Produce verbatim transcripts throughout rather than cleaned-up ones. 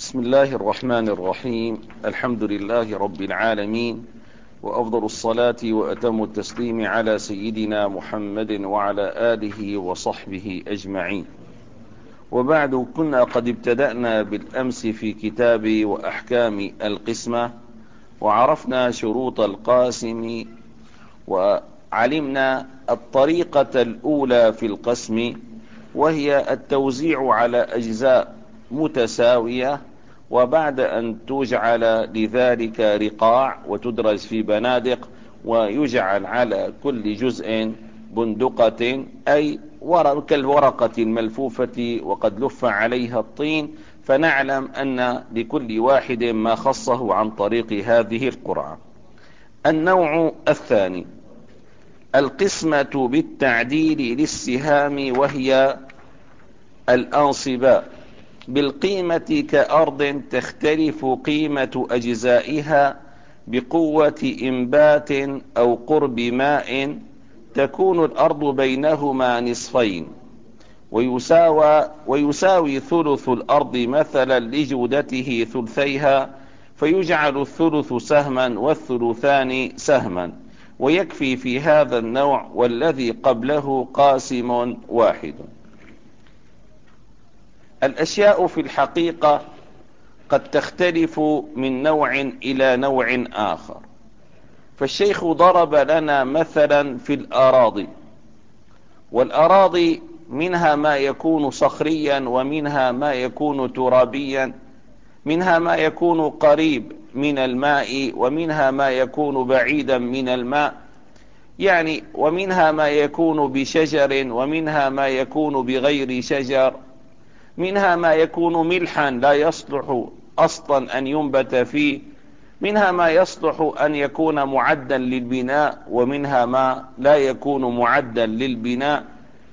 بسم الله الرحمن الرحيم. الحمد لله رب العالمين، وأفضل الصلاة وأتم التسليم على سيدنا محمد وعلى آله وصحبه أجمعين. وبعد، كنا قد ابتدأنا بالأمس في كتاب وأحكام القسمة، وعرفنا شروط القاسم، وعلمنا الطريقة الأولى في القسم، وهي التوزيع على أجزاء متساوية، وبعد أن تجعل لذلك رقاع وتدرج في بنادق، ويجعل على كل جزء بندقة أي كالورقة الملفوفة وقد لف عليها الطين، فنعلم أن لكل واحد ما خصه عن طريق هذه القرعة. النوع الثاني القسمة بالتعديل للسهام، وهي الأنصباء بالقيمة كأرض تختلف قيمة أجزائها بقوة إنبات أو قرب ماء، تكون الأرض بينهما نصفين، ويساوي, ويساوي ثلث الأرض مثلا لجودته ثلثيها، فيجعل الثلث سهما والثلثان سهما، ويكفي في هذا النوع والذي قبله قاسم واحد. الأشياء في الحقيقة قد تختلف من نوع إلى نوع آخر، فالشيخ ضرب لنا مثلا في الأراضي، والأراضي منها ما يكون صخريا، ومنها ما يكون ترابيا، منها ما يكون قريب من الماء، ومنها ما يكون بعيدا من الماء، يعني ومنها ما يكون بشجر، ومنها ما يكون بغير شجر، منها ما يكون ملحا لا يصلح أصلا أن ينبت فيه، منها ما يصلح أن يكون معدا للبناء، ومنها ما لا يكون معدا للبناء،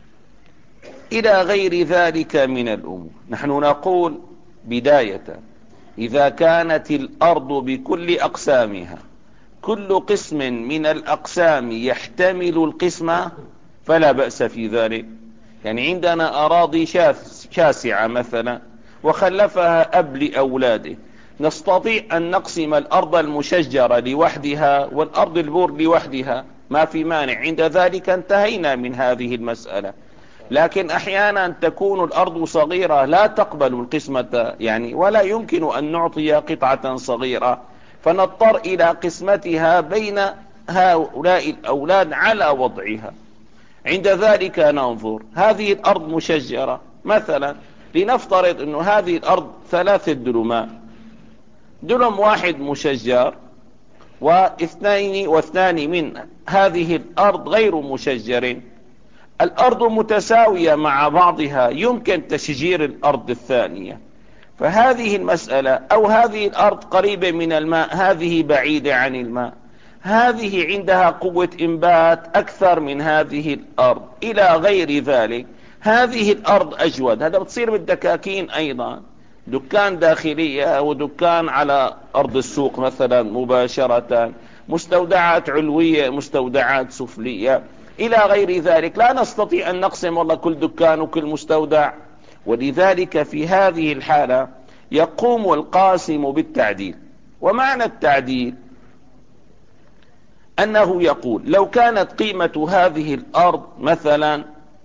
إلى غير ذلك من الأمور. نحن نقول بداية: إذا كانت الأرض بكل أقسامها كل قسم من الأقسام يحتمل القسمة فلا بأس في ذلك. يعني عندنا أراضي شاسعة مثلا وخلفها أب لأولاده، نستطيع أن نقسم الأرض المشجرة لوحدها والأرض البور لوحدها، ما في مانع، عند ذلك انتهينا من هذه المسألة. لكن أحيانا تكون الأرض صغيرة لا تقبل القسمة، يعني ولا يمكن أن نعطي قطعة صغيرة، فنضطر إلى قسمتها بين هؤلاء الأولاد على وضعها. عند ذلك ننظر، هذه الأرض مشجرة مثلا، لنفترض أن هذه الأرض ثلاثة دلمات، دلم واحد مشجر واثنين واثنان من هذه الأرض غير مشجر. الأرض متساوية مع بعضها، يمكن تشجير الأرض الثانية، فهذه المسألة، أو هذه الأرض قريبة من الماء، هذه بعيدة عن الماء، هذه عندها قوة إنبات أكثر من هذه الأرض، إلى غير ذلك. هذه الأرض أجود، هذا بتصير بالدكاكين أيضا، دكان داخلية ودكان على أرض السوق مثلا مباشرة، مستودعات علوية، مستودعات سفلية، إلى غير ذلك. لا نستطيع أن نقسم والله كل دكان وكل مستودع، ولذلك في هذه الحالة يقوم القاسم بالتعديل. ومعنى التعديل أنه يقول: لو كانت قيمة هذه الأرض مثلا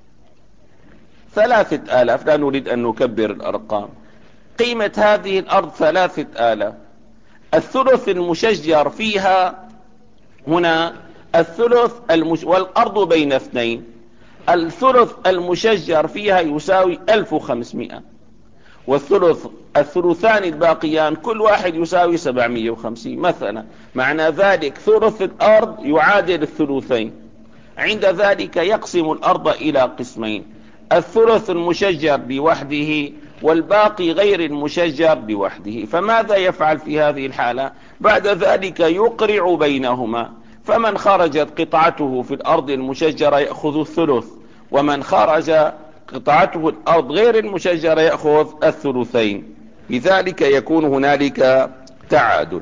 ثلاثة آلاف، لا نريد أن نكبر الأرقام، قيمة هذه الأرض ثلاثة آلاف، الثلث المشجر فيها هنا الثلث المش... والأرض بين اثنين، الثلث المشجر فيها يساوي ألف وخمسمائة، والثلث الثلثان الباقيان كل واحد يساوي سبعمائة وخمسين مثلا. معنى ذلك ثلث الأرض يعادل الثلثين. عند ذلك يقسم الأرض إلى قسمين: الثلث المشجر بوحده، والباقي غير المشجر بوحده. فماذا يفعل في هذه الحالة؟ بعد ذلك يقرع بينهما، فمن خرجت قطعته في الأرض المشجرة يأخذ الثلث، ومن خرج قطعته الأرض غير المشجرة يأخذ الثلثين. لذلك يكون هنالك تعادل.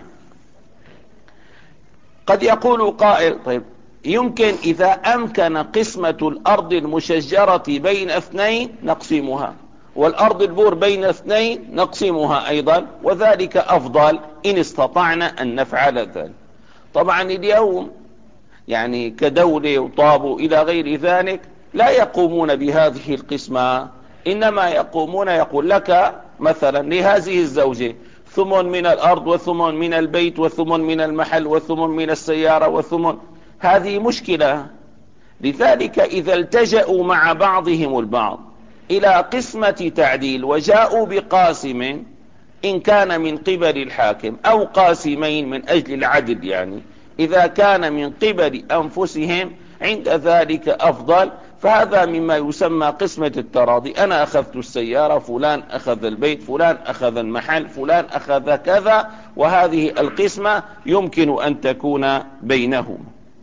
قد يقول قائل: طيب، يمكن إذا أمكن قسمة الأرض المشجرة بين اثنين نقسمها، والأرض البور بين اثنين نقسمها أيضا، وذلك أفضل إن استطعنا أن نفعل ذلك. طبعا اليوم يعني كدولة وطابو إلى غير ذلك لا يقومون بهذه القسمة، إنما يقومون يقول لك مثلا لهذه الزوجة ثمن من الأرض وثمن من البيت وثمن من المحل وثمن من السيارة وثمن. هذه مشكلة. لذلك إذا التجأوا مع بعضهم البعض إلى قسمة تعديل وجاءوا بقاسم إن كان من قبل الحاكم أو قاسمين من أجل العدل، يعني إذا كان من قبل أنفسهم عند ذلك أفضل، فهذا مما يسمى قسمة التراضي. أنا أخذت السيارة، فلان أخذ البيت، فلان أخذ المحل، فلان أخذ كذا، وهذه القسمة يمكن أن تكون بينهم.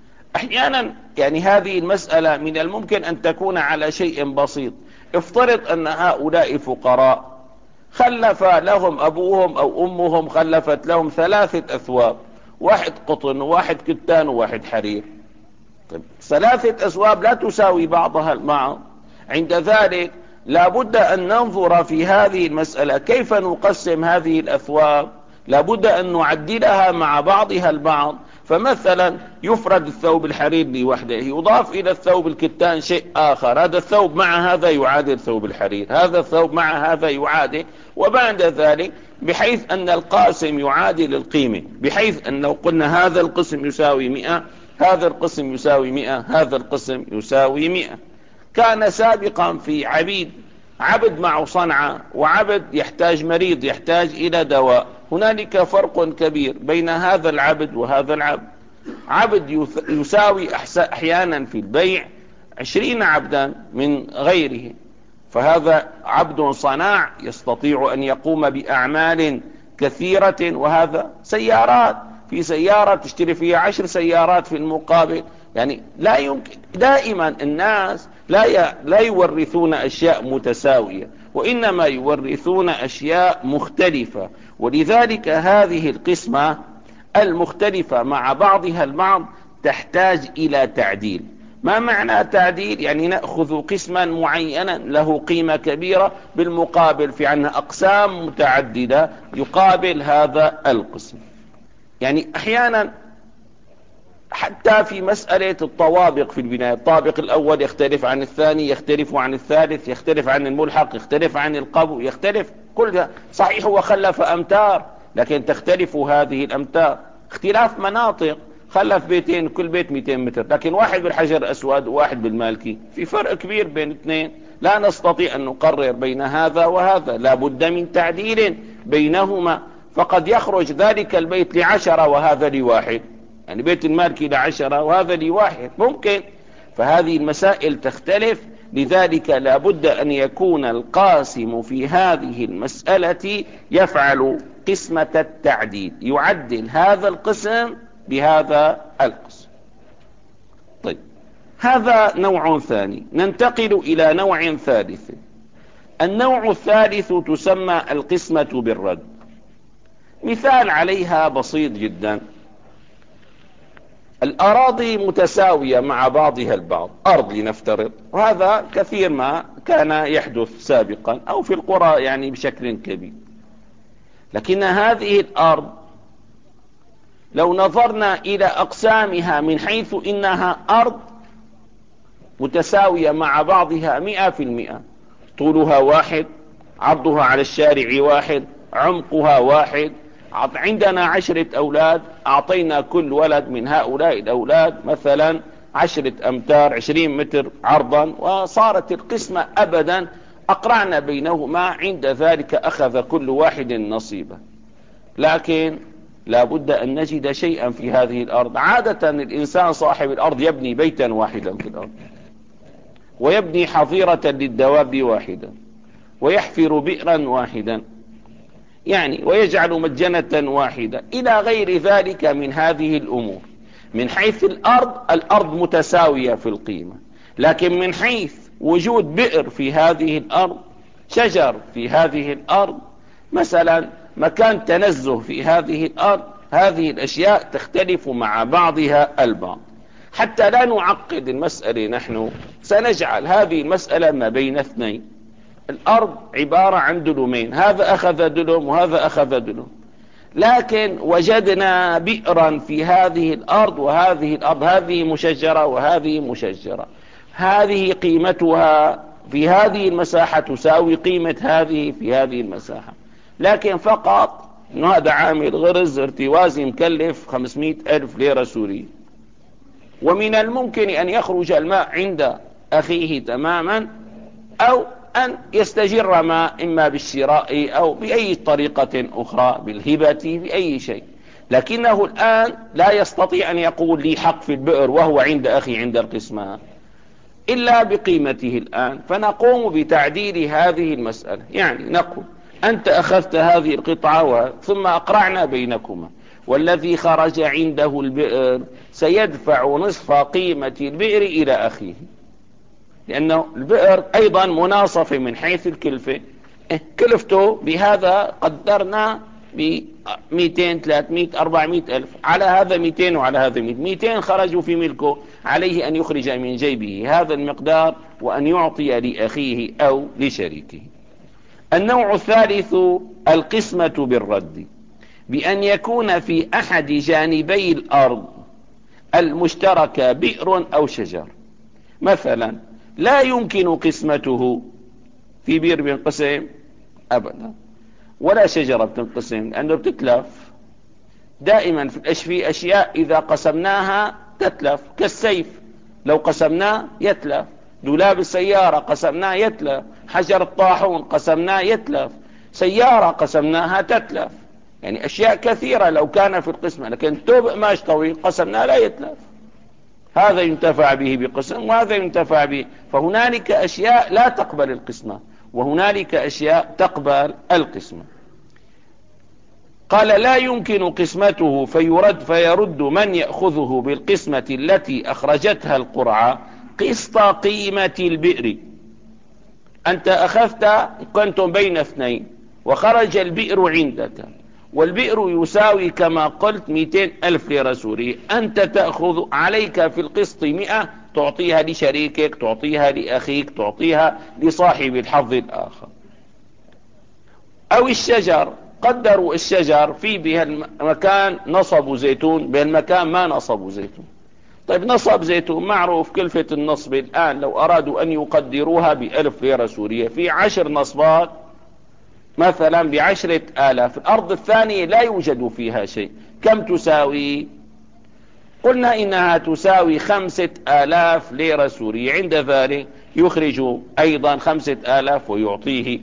أحيانا يعني هذه المسألة من الممكن أن تكون على شيء بسيط. افترض أن هؤلاء فقراء خلف لهم أبوهم أو أمهم خلفت لهم ثلاثة أثواب، واحد قطن وواحد كتان وواحد حرير. طيب ثلاثة أثواب لا تساوي بعضها البعض، عند ذلك لابد أن ننظر في هذه المسألة كيف نقسم هذه الأثواب، لابد أن نعدلها مع بعضها البعض. فمثلا يفرد الثوب الحرير لوحده، يضاف إلى الثوب الكتان شيء آخر، هذا الثوب مع هذا يعادل ثوب الحرير، هذا الثوب مع هذا يعادل، وبعد ذلك بحيث أن القاسم يعادل القيمة، بحيث أن لو قلنا هذا القسم يساوي مئة، هذا القسم يساوي مئة، هذا القسم يساوي مئة. كان سابقا في عبيد، عبد معه صنعة وعبد يحتاج مريض يحتاج إلى دواء، هنالك فرق كبير بين هذا العبد وهذا العبد. عبد يساوي أحيانا في البيع عشرين عبدا من غيره، فهذا عبد صناع يستطيع أن يقوم بأعمال كثيرة، وهذا سيارات، في سيارة تشتري فيها عشر سيارات في المقابل. يعني لا يمكن دائما الناس لا لا يورثون أشياء متساوية، وإنما يورثون أشياء مختلفة. ولذلك هذه القسمة المختلفة مع بعضها البعض تحتاج إلى تعديل. ما معنى تعديل؟ يعني نأخذ قسما معينا له قيمة كبيرة، بالمقابل في عنا أقسام متعددة يقابل هذا القسم. يعني أحيانا حتى في مسألة الطوابق في البناية، الطابق الأول يختلف عن الثاني، يختلف عن الثالث، يختلف عن الملحق، يختلف عن القبو، يختلف كل ده. صحيح هو خلف أمتار، لكن تختلف هذه الأمتار. اختلاف مناطق، خلف بيتين كل بيت مئتين متر، لكن واحد بالحجر الأسود وواحد بالمالكي، في فرق كبير بين اثنين. لا نستطيع أن نقرر بين هذا وهذا، لا بد من تعديل بينهما. فقد يخرج ذلك البيت لعشرة وهذا لواحد، يعني بيت المالكي لعشرة وهذا لواحد، ممكن. فهذه المسائل تختلف، لذلك لا بد أن يكون القاسم في هذه المسألة يفعل قسمة التعديل، يعدل هذا القسم بهذا القسم. طيب هذا نوع ثاني. ننتقل إلى نوع ثالث. النوع الثالث تسمى القسمة بالرد. مثال عليها بسيط جدا. الأراضي متساوية مع بعضها البعض، أرض لنفترض، وهذا كثير ما كان يحدث سابقا أو في القرى يعني بشكل كبير. لكن هذه الأرض لو نظرنا إلى أقسامها من حيث إنها أرض متساوية مع بعضها مئة في المئة، طولها واحد، عرضها على الشارع واحد، عمقها واحد، عندنا عشرة أولاد، أعطينا كل ولد من هؤلاء الأولاد مثلا عشرة أمتار عشرين متر عرضا، وصارت القسمة أبدا أقرعنا بينهما، عند ذلك أخذ كل واحد نصيبه. لكن لا بد أن نجد شيئا في هذه الأرض. عادة الإنسان صاحب الأرض يبني بيتا واحدا في الأرض، ويبني حظيرة للدواب واحدا، ويحفر بئرا واحدا، يعني ويجعل مجنة واحدة إلى غير ذلك من هذه الأمور. من حيث الأرض، الأرض متساوية في القيمة، لكن من حيث وجود بئر في هذه الأرض، شجر في هذه الأرض، مثلا مكان تنزه في هذه الأرض، هذه الأشياء تختلف مع بعضها البعض. حتى لا نعقد المسألة، نحن سنجعل هذه المسألة ما بين اثنين. الأرض عبارة عن دلومين، هذا أخذ دلوم وهذا أخذ دلوم، لكن وجدنا بئرا في هذه الأرض وهذه الأرض، هذه مشجرة وهذه مشجرة، هذه قيمتها في هذه المساحة تساوي قيمة هذه في هذه المساحة، لكن فقط إنه هذا عامل غرز ارتوازي مكلف خمسمائة ألف ليرة سورية، ومن الممكن أن يخرج الماء عند أخيه تماما، أو أن يستجر ماء إما بالشراء أو بأي طريقة أخرى، بالهبة، بأي شيء، لكنه الآن لا يستطيع أن يقول لي حق في البئر وهو عند أخي عند القسمة إلا بقيمته الآن. فنقوم بتعديل هذه المسألة، يعني نقول أنت أخذت هذه القطعة ثم أقرعنا بينكما، والذي خرج عنده البئر سيدفع نصف قيمة البئر إلى أخيه، لأنه البئر أيضا مناصف من حيث الكلفة، كلفته بهذا قدرنا ب مئتين ثلاثمائة أربعمائة ألف، على هذا مئتين وعلى هذا مئتين، مئتين خرجوا في ملكه، عليه أن يخرج من جيبه هذا المقدار وأن يعطي لأخيه أو لشريكه. النوع الثالث القسمة بالرد، بأن يكون في أحد جانبي الأرض المشتركة بئر أو شجر، مثلا لا يمكن قسمته في بئر بينقسم أبدا، ولا شجرة بتنقسم لأنه بتتلف دائما في أشياء إذا قسمناها تتلف، كالسيف لو قسمناه يتلف، دولاب السيارة قسمناه يتلف، حجر الطاحون قسمناه يتلف، سيارة قسمناها تتلف، يعني أشياء كثيرة لو كان في القسمة، لكن توب قماش طويل قسمناه لا يتلف، هذا ينتفع به بقسم وهذا ينتفع به، فهنالك أشياء لا تقبل القسمة وهنالك أشياء تقبل القسمة. قال لا يمكن قسمته فيرد فيرد من يأخذه بالقسمة التي أخرجتها القرعة قسط قيمة البئر. أنت أخذت، كنتم بين اثنين وخرج البئر عندك، والبئر يساوي كما قلت مئتين ألف ليرة سورية، أنت تأخذ عليك في القسط مئة، تعطيها لشريكك، تعطيها لأخيك، تعطيها لصاحب الحظ الآخر. أو الشجر، قدروا الشجر في بهالمكان نصبوا زيتون، بهالمكان ما نصبوا زيتون، طيب نصب زيتون معروف كلفة النصب الآن لو أرادوا أن يقدروها بألف ليرة سورية في عشر نصبات مثلا بعشرة آلاف، الأرض الثانية لا يوجد فيها شيء، كم تساوي؟ قلنا إنها تساوي خمسة آلاف ليرة سورية، عند ذلك يخرج أيضا خمسة آلاف ويعطيه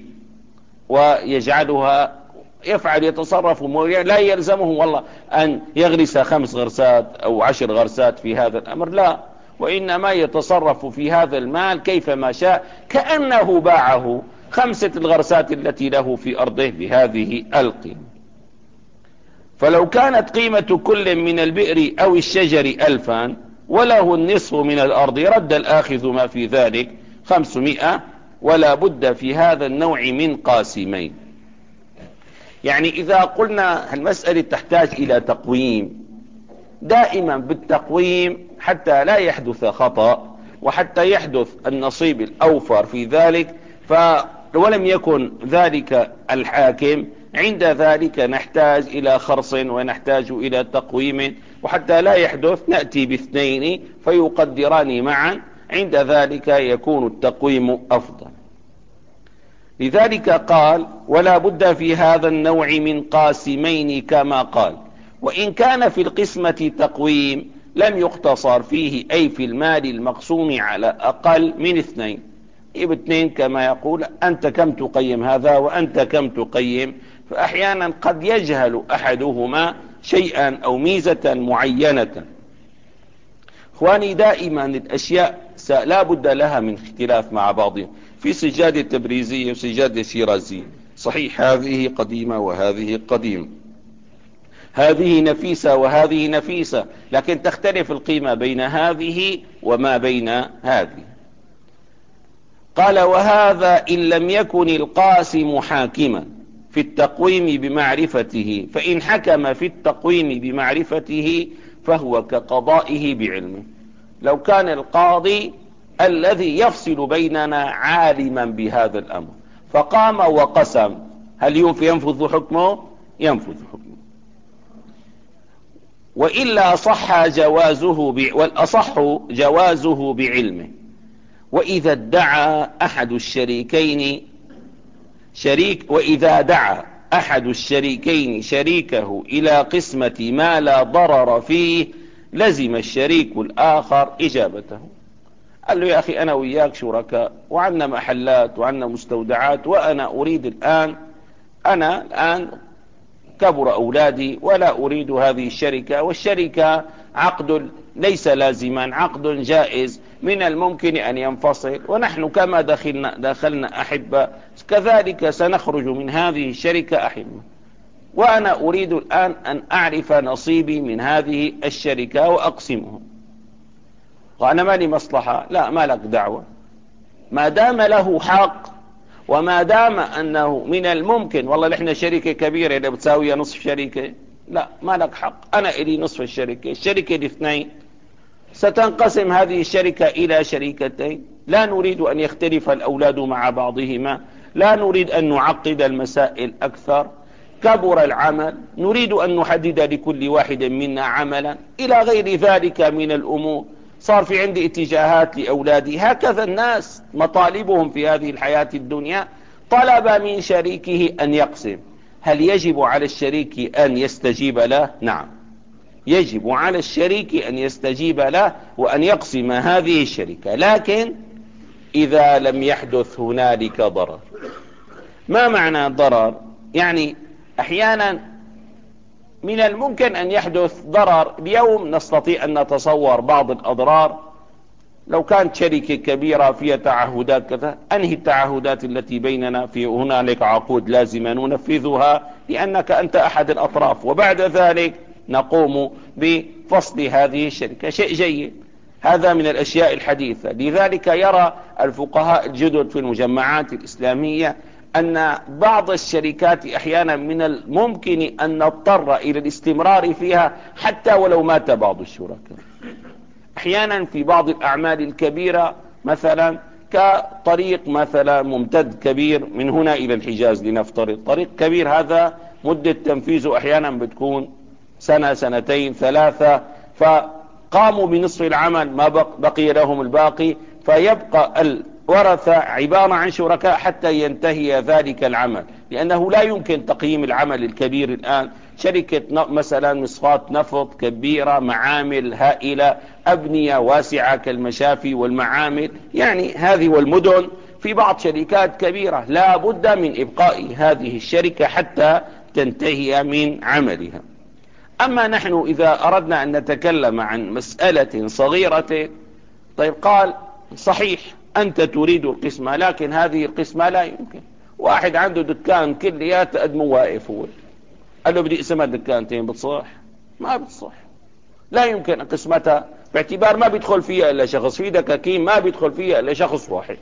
ويجعلها يفعل يتصرف، لا يلزمه والله أن يغرس خمس غرسات أو عشر غرسات في هذا الأمر، لا، وإنما يتصرف في هذا المال كيفما شاء، كأنه باعه خمسة الغرسات التي له في أرضه بهذه القيمة. فلو كانت قيمة كل من البئر أو الشجر ألفا وله النصف من الأرض، رد الآخذ ما في ذلك خمسمائة، ولا بد في هذا النوع من قاسمين. يعني إذا قلنا المسألة تحتاج إلى تقويم، دائما بالتقويم حتى لا يحدث خطأ وحتى يحدث النصيب الأوفر في ذلك، فولم يكن ذلك الحاكم، عند ذلك نحتاج إلى خرص ونحتاج إلى تقويم، وحتى لا يحدث نأتي باثنين فيقدران معا، عند ذلك يكون التقويم أفضل. لذلك قال ولا بد في هذا النوع من قاسمين كما قال، وإن كان في القسمة تقويم لم يقتصر فيه، أي في المال المقسوم على أقل من اثنين، يبقى اثنين كما يقول أنت كم تقيم هذا وأنت كم تقيم، فأحيانا قد يجهل أحدهما شيئا أو ميزة معينة. اخواني دائما الأشياء لا بد لها من اختلاف مع بعضها، في سجادة تبريزية وسجادة شيرازية، صحيح هذه قديمة وهذه قديمة، هذه نفيسة وهذه نفيسة، لكن تختلف القيمة بين هذه وما بين هذه. قال وهذا إن لم يكن القاسم حاكما في التقويم بمعرفته، فإن حكم في التقويم بمعرفته فهو كقضائه بعلمه. لو كان القاضي الذي يفصل بيننا عالما بهذا الأمر، فقام وقسم، هل ينفذ حكمه؟ ينفذ حكمه. وإلا صح جوازه ب... والأصح جوازه بعلمه. وإذا ادعى أحد الشريكين شريك وإذا دعا أحد الشريكين شريكه إلى قسمة ما لا ضرر فيه لزم الشريك الآخر إجابته. قال له يا أخي أنا وياك شركاء وعنا محلات وعنا مستودعات، وأنا أريد الآن أنا الآن كبر أولادي ولا أريد هذه الشركة، والشركة عقد ليس لازما، عقد جائز من الممكن أن ينفصل، ونحن كما دخلنا, دخلنا أحبة كذلك سنخرج من هذه الشركة أحبة، وأنا أريد الآن أن أعرف نصيبي من هذه الشركة وأقسمه. وأنا ما لي مصلحة، لا ما لك دعوة، ما دام له حق وما دام أنه من الممكن والله نحن شركة كبيرة إذا بتساوي نصف شركة، لا ما لك حق، أنا إلي نصف الشركة، الشركة دي اثنين، ستنقسم هذه الشركة إلى شركتين، لا نريد أن يختلف الأولاد مع بعضهما، لا نريد أن نعقد المسائل أكثر، كبر العمل، نريد أن نحدد لكل واحد منا عملا إلى غير ذلك من الأمور. صار في عندي اتجاهات لأولادي، هكذا الناس مطالبهم في هذه الحياة الدنيا، طلب من شريكه أن يقسم، هل يجب على الشريك أن يستجيب له؟ نعم، يجب على الشريك أن يستجيب له وأن يقسم هذه الشركة، لكن إذا لم يحدث هنالك ضرر. ما معنى ضرر؟ يعني أحيانا من الممكن أن يحدث ضرر. اليوم نستطيع أن نتصور بعض الأضرار، لو كانت شركة كبيرة فيها تعهدات كذا، أنهي التعهدات التي بيننا، في هنالك عقود لازمة ننفذها لأنك أنت أحد الأطراف، وبعد ذلك نقوم بفصل هذه الشركة، شيء جيد، هذا من الأشياء الحديثة. لذلك يرى الفقهاء الجدد في المجمعات الإسلامية أن بعض الشركات أحيانا من الممكن أن نضطر إلى الاستمرار فيها حتى ولو مات بعض الشركاء. أحيانا في بعض الأعمال الكبيرة مثلا كطريق مثلا ممتد كبير من هنا إلى الحجاز لنفترض، طريق كبير هذا مدة تنفيذه أحيانا بتكون سنة سنتين ثلاثة، فقاموا بنصف العمل ما بقي لهم الباقي، فيبقى الورثة عبارة عن شركاء حتى ينتهي ذلك العمل، لأنه لا يمكن تقييم العمل الكبير الآن. شركة مثلا مصفات نفط كبيرة، معامل هائلة، أبنية واسعة كالمشافي والمعامل، يعني هذه والمدن، في بعض شركات كبيرة لا بد من إبقاء هذه الشركة حتى تنتهي من عملها. أما نحن إذا أردنا أن نتكلم عن مسألة صغيرة، طيب قال صحيح أنت تريد القسمة، لكن هذه القسمة لا يمكن. واحد عنده دكان كليات أدمو واقف، هو قال له بدي اسمها دكانتين، بتصح؟ ما بتصح، لا يمكن قسمتها، باعتبار ما بيدخل فيها إلا شخص، في دكاكين ما بيدخل فيها إلا شخص واحد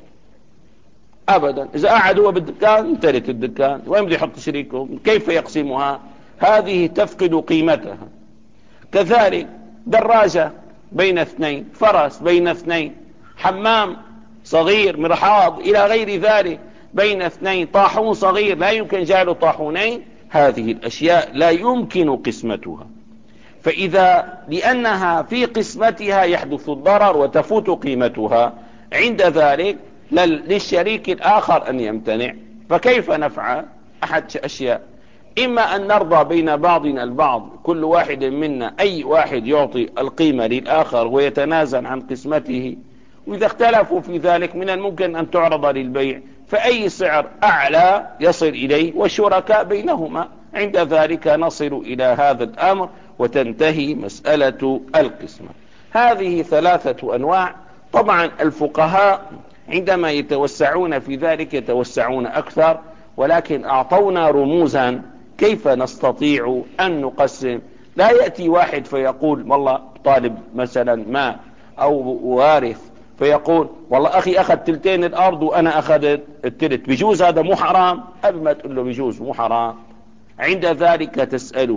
أبدا. إذا قاعد هو بالدكان امتلك الدكان، وين بده يحط شريكه؟ كيف يقسمها؟ هذه تفقد قيمتها. كذلك دراجة بين اثنين، فرس بين اثنين، حمام صغير، مرحاض إلى غير ذلك بين اثنين، طاحون صغير لا يمكن جعله طاحونين، هذه الأشياء لا يمكن قسمتها. فإذا لأنها في قسمتها يحدث الضرر وتفوت قيمتها، عند ذلك للشريك الآخر أن يمتنع. فكيف نفعل؟ أحد أشياء، إما أن نرضى بين بعضنا البعض، كل واحد منا أي واحد يعطي القيمة للآخر ويتنازل عن قسمته، وإذا اختلفوا في ذلك من الممكن أن تعرض للبيع، فأي سعر أعلى يصل إليه والشركاء بينهما، عند ذلك نصل إلى هذا الأمر وتنتهي مسألة القسمة. هذه ثلاثة أنواع. طبعا الفقهاء عندما يتوسعون في ذلك يتوسعون أكثر، ولكن أعطونا رموزا كيف نستطيع أن نقسم. لا يأتي واحد فيقول والله طالب مثلا ما أو وارث فيقول والله أخي أخذ تلتين الأرض وأنا أخذت التلت، بيجوز هذا؟ مو حرام؟ قبل ما تقول له بيجوز مو حرام، عند ذلك تسأله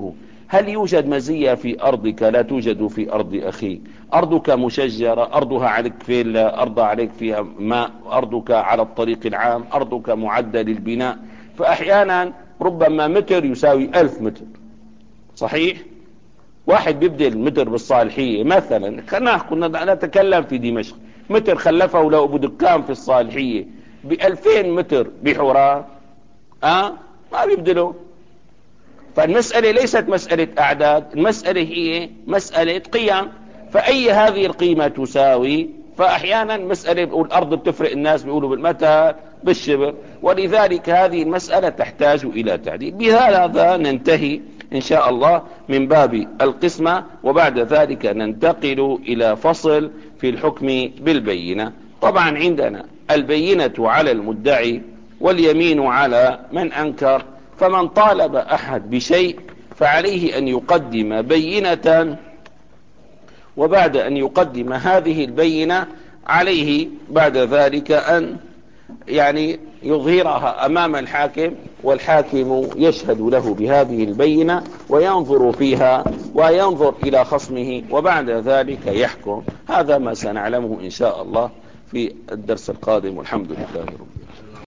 هل يوجد مزية في أرضك لا توجد في أرض أخيك؟ أرضك مشجرة، أرضها عليك فيلا، أرض عليك فيها ماء، أرضك على الطريق العام، أرضك معدة للبناء. فأحيانا ربما متر يساوي ألف متر، صحيح؟ واحد بيبدأ المتر بالصالحية مثلا، خلينا كنا نتكلم في دمشق، متر خلفه لو أبو دكان في الصالحية بألفين متر بحوران، أه؟ ما بيبدلوا. فالمسألة ليست مسألة أعداد، المسألة هي مسألة قيم. فأي هذه القيمة تساوي، فأحيانا مسألة الأرض بتفرق، الناس بيقولوا بالمتر بالشبر، ولذلك هذه المسألة تحتاج إلى تعديل. بهذا ننتهي إن شاء الله من باب القسمة، وبعد ذلك ننتقل إلى فصل في الحكم بالبينة. طبعا عندنا البينة على المدعي واليمين على من أنكر. فمن طالب أحد بشيء فعليه أن يقدم بينة، وبعد أن يقدم هذه البينة عليه بعد ذلك أن يعني يظهرها أمام الحاكم، والحاكم يشهد له بهذه البينة وينظر فيها وينظر إلى خصمه، وبعد ذلك يحكم. هذا ما سنعلمه إن شاء الله في الدرس القادم، والحمد لله رب العالمين.